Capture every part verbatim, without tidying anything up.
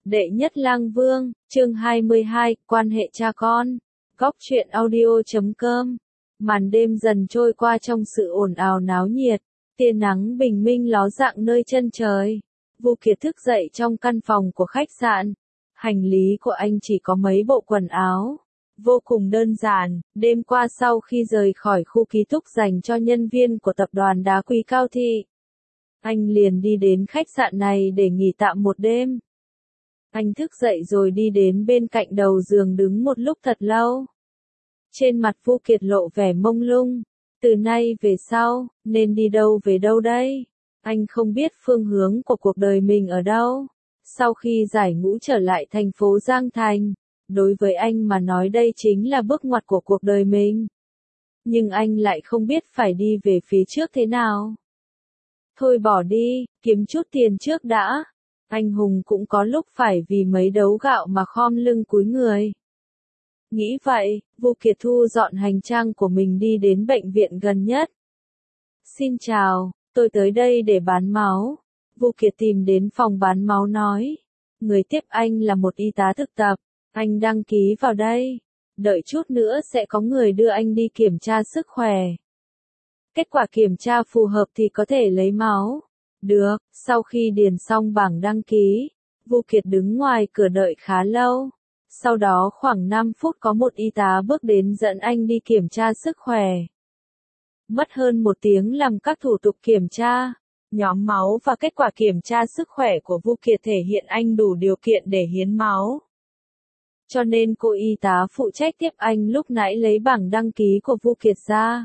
Đệ nhất lang vương, chương hai mươi hai, quan hệ cha con. Góc truyện audio chấm com. Màn đêm dần trôi qua trong sự ồn ào náo nhiệt, tia nắng bình minh ló dạng nơi chân trời. Vu Kiệt thức dậy trong căn phòng của khách sạn. Hành lý của anh chỉ có mấy bộ quần áo, vô cùng đơn giản. Đêm qua sau khi rời khỏi khu ký túc dành cho nhân viên của tập đoàn đá quý Cao Thị, anh liền đi đến khách sạn này để nghỉ tạm một đêm. Anh thức dậy rồi đi đến bên cạnh đầu giường đứng một lúc thật lâu. Trên mặt Vu Kiệt lộ vẻ mông lung. Từ nay về sau, nên đi đâu về đâu đây? Anh không biết phương hướng của cuộc đời mình ở đâu. Sau khi giải ngũ trở lại thành phố Giang Thành, đối với anh mà nói đây chính là bước ngoặt của cuộc đời mình. Nhưng anh lại không biết phải đi về phía trước thế nào. Thôi bỏ đi, kiếm chút tiền trước đã. Anh hùng cũng có lúc phải vì mấy đấu gạo mà khom lưng cúi người. Nghĩ vậy, Vu Kiệt thu dọn hành trang của mình đi đến bệnh viện gần nhất. Xin chào, tôi tới đây để bán máu. Vu Kiệt tìm đến phòng bán máu nói. Người tiếp anh là một y tá thực tập. Anh đăng ký vào đây. Đợi chút nữa sẽ có người đưa anh đi kiểm tra sức khỏe. Kết quả kiểm tra phù hợp thì có thể lấy máu. Được, sau khi điền xong bảng đăng ký, Vu Kiệt đứng ngoài cửa đợi khá lâu. Sau đó khoảng năm phút có một y tá bước đến dẫn anh đi kiểm tra sức khỏe. Mất hơn một tiếng làm các thủ tục kiểm tra, nhóm máu và kết quả kiểm tra sức khỏe của Vu Kiệt thể hiện anh đủ điều kiện để hiến máu. Cho nên cô y tá phụ trách tiếp anh lúc nãy lấy bảng đăng ký của Vu Kiệt ra.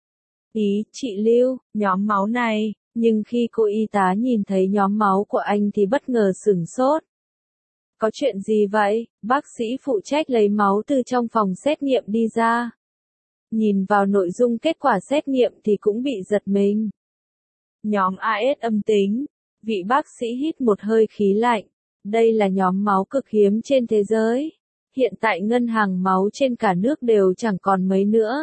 Ý, chị Lưu, nhóm máu này. Nhưng khi cô y tá nhìn thấy nhóm máu của anh thì bất ngờ sửng sốt. Có chuyện gì vậy? Bác sĩ phụ trách lấy máu từ trong phòng xét nghiệm đi ra. Nhìn vào nội dung kết quả xét nghiệm thì cũng bị giật mình. Nhóm a ét âm tính. Vị bác sĩ hít một hơi khí lạnh. Đây là nhóm máu cực hiếm trên thế giới. Hiện tại ngân hàng máu trên cả nước đều chẳng còn mấy nữa.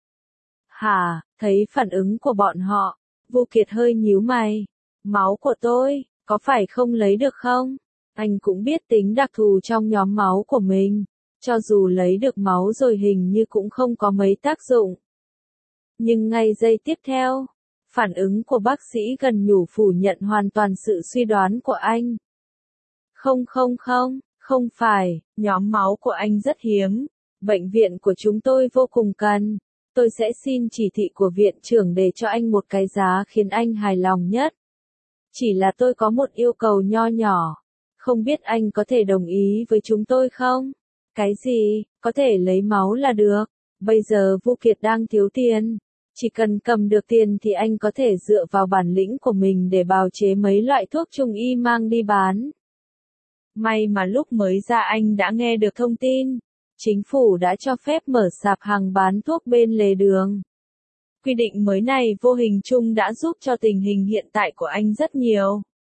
Hả, thấy phản ứng của bọn họ. Vu Kiệt hơi nhíu mày. Máu của tôi, có phải không lấy được không? Anh cũng biết tính đặc thù trong nhóm máu của mình. Cho dù lấy được máu rồi hình như cũng không có mấy tác dụng. Nhưng ngay giây tiếp theo, phản ứng của bác sĩ gần nhủ phủ nhận hoàn toàn sự suy đoán của anh. Không không không, không phải, nhóm máu của anh rất hiếm. Bệnh viện của chúng tôi vô cùng cần. Tôi sẽ xin chỉ thị của viện trưởng để cho anh một cái giá khiến anh hài lòng nhất. Chỉ là tôi có một yêu cầu nho nhỏ. Không biết anh có thể đồng ý với chúng tôi không? Cái gì? Có thể lấy máu là được. Bây giờ Vu Kiệt đang thiếu tiền. Chỉ cần cầm được tiền thì anh có thể dựa vào bản lĩnh của mình để bào chế mấy loại thuốc trung y mang đi bán. May mà lúc mới ra anh đã nghe được thông tin. Chính phủ đã cho phép mở sạp hàng bán thuốc bên lề đường. Quy định mới này vô hình chung đã giúp cho tình hình hiện tại của anh rất nhiều.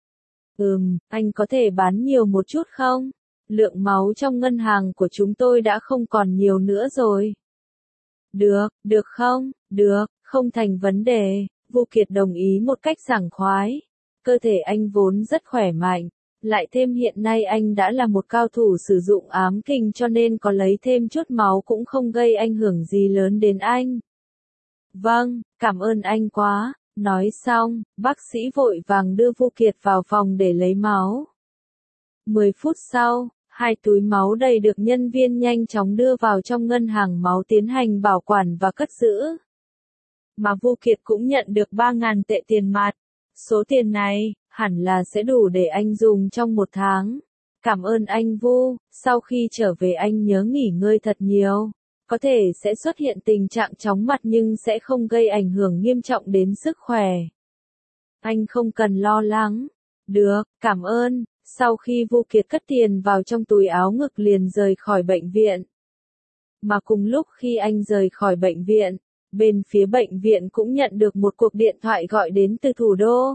Ừm, anh có thể bán nhiều một chút không? Lượng máu trong ngân hàng của chúng tôi đã không còn nhiều nữa rồi. Được, được không? Được, không thành vấn đề. Vu Kiệt đồng ý một cách sảng khoái. Cơ thể anh vốn rất khỏe mạnh. Lại thêm hiện nay anh đã là một cao thủ sử dụng ám kình cho nên có lấy thêm chút máu cũng không gây ảnh hưởng gì lớn đến anh. Vâng, cảm ơn anh quá. Nói xong, bác sĩ vội vàng đưa Vu Kiệt vào phòng để lấy máu. Mười phút sau, hai túi máu đầy được nhân viên nhanh chóng đưa vào trong ngân hàng máu tiến hành bảo quản và cất giữ. Mà Vu Kiệt cũng nhận được ba nghìn tệ tiền mặt. Số tiền này, hẳn là sẽ đủ để anh dùng trong một tháng. Cảm ơn anh Vu, sau khi trở về anh nhớ nghỉ ngơi thật nhiều. Có thể sẽ xuất hiện tình trạng chóng mặt nhưng sẽ không gây ảnh hưởng nghiêm trọng đến sức khỏe. Anh không cần lo lắng. Được, cảm ơn. Sau khi Vu Kiệt cất tiền vào trong túi áo ngực liền rời khỏi bệnh viện. Mà cùng lúc khi anh rời khỏi bệnh viện, bên phía bệnh viện cũng nhận được một cuộc điện thoại gọi đến từ thủ đô.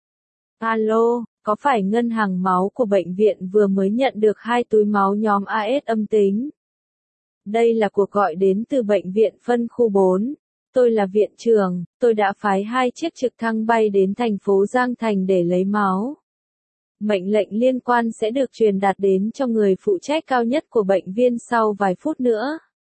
Alo, có phải ngân hàng máu của bệnh viện vừa mới nhận được hai túi máu nhóm a ét âm tính? Đây là cuộc gọi đến từ bệnh viện phân khu bốn. Tôi là viện trưởng, tôi đã phái hai chiếc trực thăng bay đến thành phố Giang Thành để lấy máu. Mệnh lệnh liên quan sẽ được truyền đạt đến cho người phụ trách cao nhất của bệnh viện sau vài phút nữa.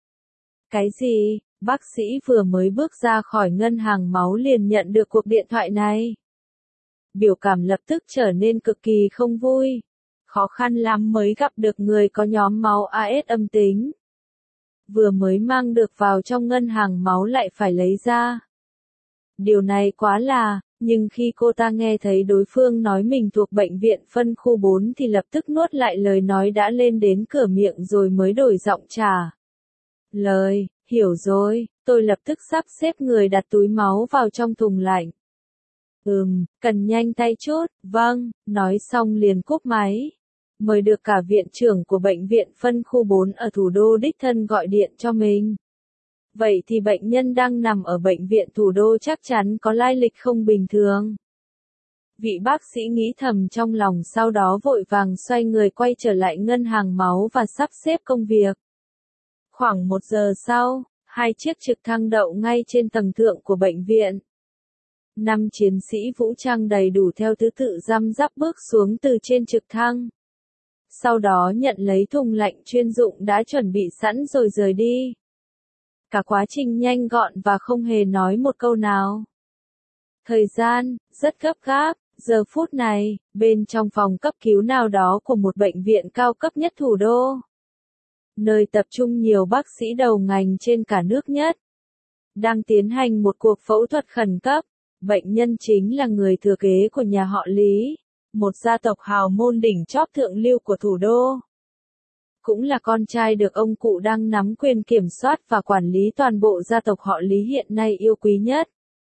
Cái gì? Bác sĩ vừa mới bước ra khỏi ngân hàng máu liền nhận được cuộc điện thoại này. Biểu cảm lập tức trở nên cực kỳ không vui. Khó khăn lắm mới gặp được người có nhóm máu a ét âm tính. Vừa mới mang được vào trong ngân hàng máu lại phải lấy ra. Điều này quá là, nhưng khi cô ta nghe thấy đối phương nói mình thuộc bệnh viện phân khu bốn thì lập tức nuốt lại lời nói đã lên đến cửa miệng rồi mới đổi giọng trả lời, hiểu rồi, tôi lập tức sắp xếp người đặt túi máu vào trong thùng lạnh. Ừm, cần nhanh tay chút, vâng, nói xong liền cúp máy. Mời được cả viện trưởng của bệnh viện phân khu bốn ở thủ đô đích thân gọi điện cho mình. Vậy thì bệnh nhân đang nằm ở bệnh viện thủ đô chắc chắn có lai lịch không bình thường. Vị bác sĩ nghĩ thầm trong lòng sau đó vội vàng xoay người quay trở lại ngân hàng máu và sắp xếp công việc. Khoảng một giờ sau, hai chiếc trực thăng đậu ngay trên tầng thượng của bệnh viện. Năm chiến sĩ vũ trang đầy đủ theo thứ tự răm rắp bước xuống từ trên trực thăng. Sau đó nhận lấy thùng lạnh chuyên dụng đã chuẩn bị sẵn rồi rời đi. Cả quá trình nhanh gọn và không hề nói một câu nào. Thời gian, rất gấp gáp, giờ phút này, bên trong phòng cấp cứu nào đó của một bệnh viện cao cấp nhất thủ đô. Nơi tập trung nhiều bác sĩ đầu ngành trên cả nước nhất. Đang tiến hành một cuộc phẫu thuật khẩn cấp. Bệnh nhân chính là người thừa kế của nhà họ Lý, một gia tộc hào môn đỉnh chóp thượng lưu của thủ đô. Cũng là con trai được ông cụ đang nắm quyền kiểm soát và quản lý toàn bộ gia tộc họ Lý hiện nay yêu quý nhất.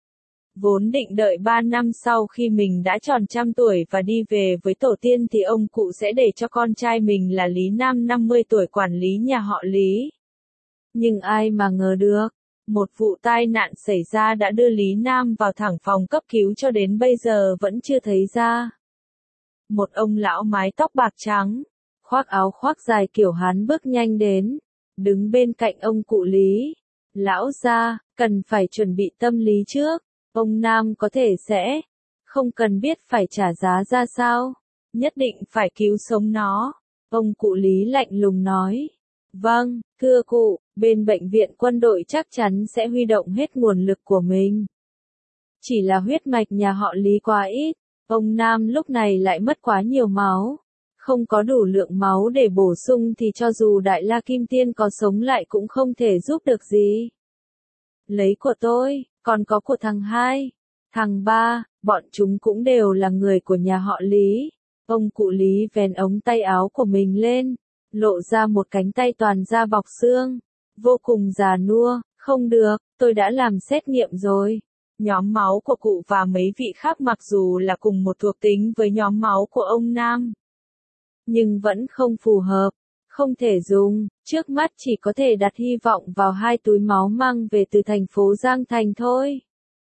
Vốn định đợi ba năm sau khi mình đã tròn trăm tuổi và đi về với tổ tiên thì ông cụ sẽ để cho con trai mình là Lý Nam năm mươi tuổi quản lý nhà họ Lý. Nhưng ai mà ngờ được, một vụ tai nạn xảy ra đã đưa Lý Nam vào thẳng phòng cấp cứu cho đến bây giờ vẫn chưa thấy ra. Một ông lão mái tóc bạc trắng, khoác áo khoác dài kiểu Hán bước nhanh đến, đứng bên cạnh ông cụ Lý. Lão gia, cần phải chuẩn bị tâm lý trước, ông Nam có thể sẽ, không cần biết phải trả giá ra sao, nhất định phải cứu sống nó. Ông cụ Lý lạnh lùng nói. Vâng, thưa cụ, bên bệnh viện quân đội chắc chắn sẽ huy động hết nguồn lực của mình. Chỉ là huyết mạch nhà họ Lý quá ít, ông Nam lúc này lại mất quá nhiều máu. Không có đủ lượng máu để bổ sung thì cho dù Đại La Kim Tiên có sống lại cũng không thể giúp được gì. Lấy của tôi, còn có của thằng hai, thằng ba, bọn chúng cũng đều là người của nhà họ Lý. Ông cụ Lý vén ống tay áo của mình lên, lộ ra một cánh tay toàn da bọc xương, vô cùng già nua. Không được, tôi đã làm xét nghiệm rồi. Nhóm máu của cụ và mấy vị khác mặc dù là cùng một thuộc tính với nhóm máu của ông Nam, nhưng vẫn không phù hợp, không thể dùng, trước mắt chỉ có thể đặt hy vọng vào hai túi máu mang về từ thành phố Giang Thành thôi.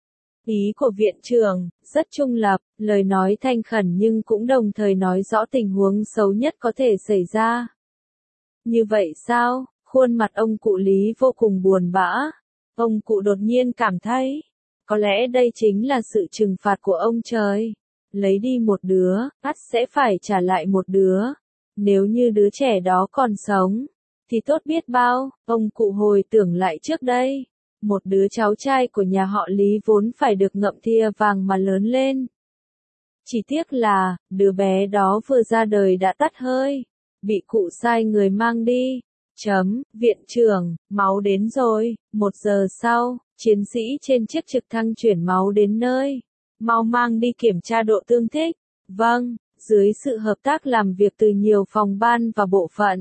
Ý của viện trưởng, rất trung lập, lời nói thanh khẩn nhưng cũng đồng thời nói rõ tình huống xấu nhất có thể xảy ra. Như vậy sao? Khuôn mặt ông cụ Lý vô cùng buồn bã. Ông cụ đột nhiên cảm thấy, có lẽ đây chính là sự trừng phạt của ông trời. Lấy đi một đứa, ắt sẽ phải trả lại một đứa. Nếu như đứa trẻ đó còn sống, thì tốt biết bao. Ông cụ hồi tưởng lại trước đây, một đứa cháu trai của nhà họ Lý vốn phải được ngậm thìa vàng mà lớn lên. Chỉ tiếc là, đứa bé đó vừa ra đời đã tắt hơi, bị cụ sai người mang đi. Chấm, viện trưởng, máu đến rồi. Một giờ sau, chiến sĩ trên chiếc trực thăng chuyển máu đến nơi. Mau mang đi kiểm tra độ tương thích. Vâng, dưới sự hợp tác làm việc từ nhiều phòng ban và bộ phận.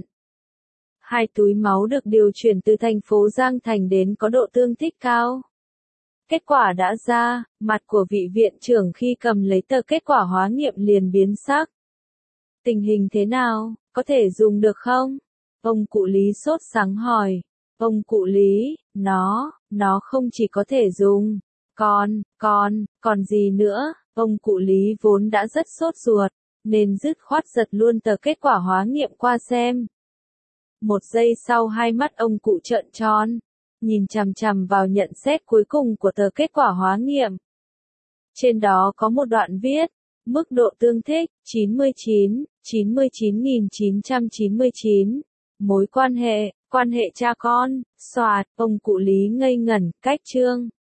Hai túi máu được điều chuyển từ thành phố Giang Thành đến có độ tương thích cao. Kết quả đã ra, mặt của vị viện trưởng khi cầm lấy tờ kết quả hóa nghiệm liền biến sắc. Tình hình thế nào, có thể dùng được không? Ông cụ Lý sốt sắng hỏi. Ông cụ Lý, nó, nó không chỉ có thể dùng. Còn, còn, còn gì nữa? Ông cụ Lý vốn đã rất sốt ruột, nên dứt khoát giật luôn tờ kết quả hóa nghiệm qua xem. Một giây sau hai mắt ông cụ trợn tròn, nhìn chằm chằm vào nhận xét cuối cùng của tờ kết quả hóa nghiệm. Trên đó có một đoạn viết, Mức độ tương thích, chín mươi chín, chín mươi chín nghìn chín trăm chín mươi chín. Mối quan hệ, quan hệ cha con, soạt, ông cụ Lý ngây ngẩn, cách chương.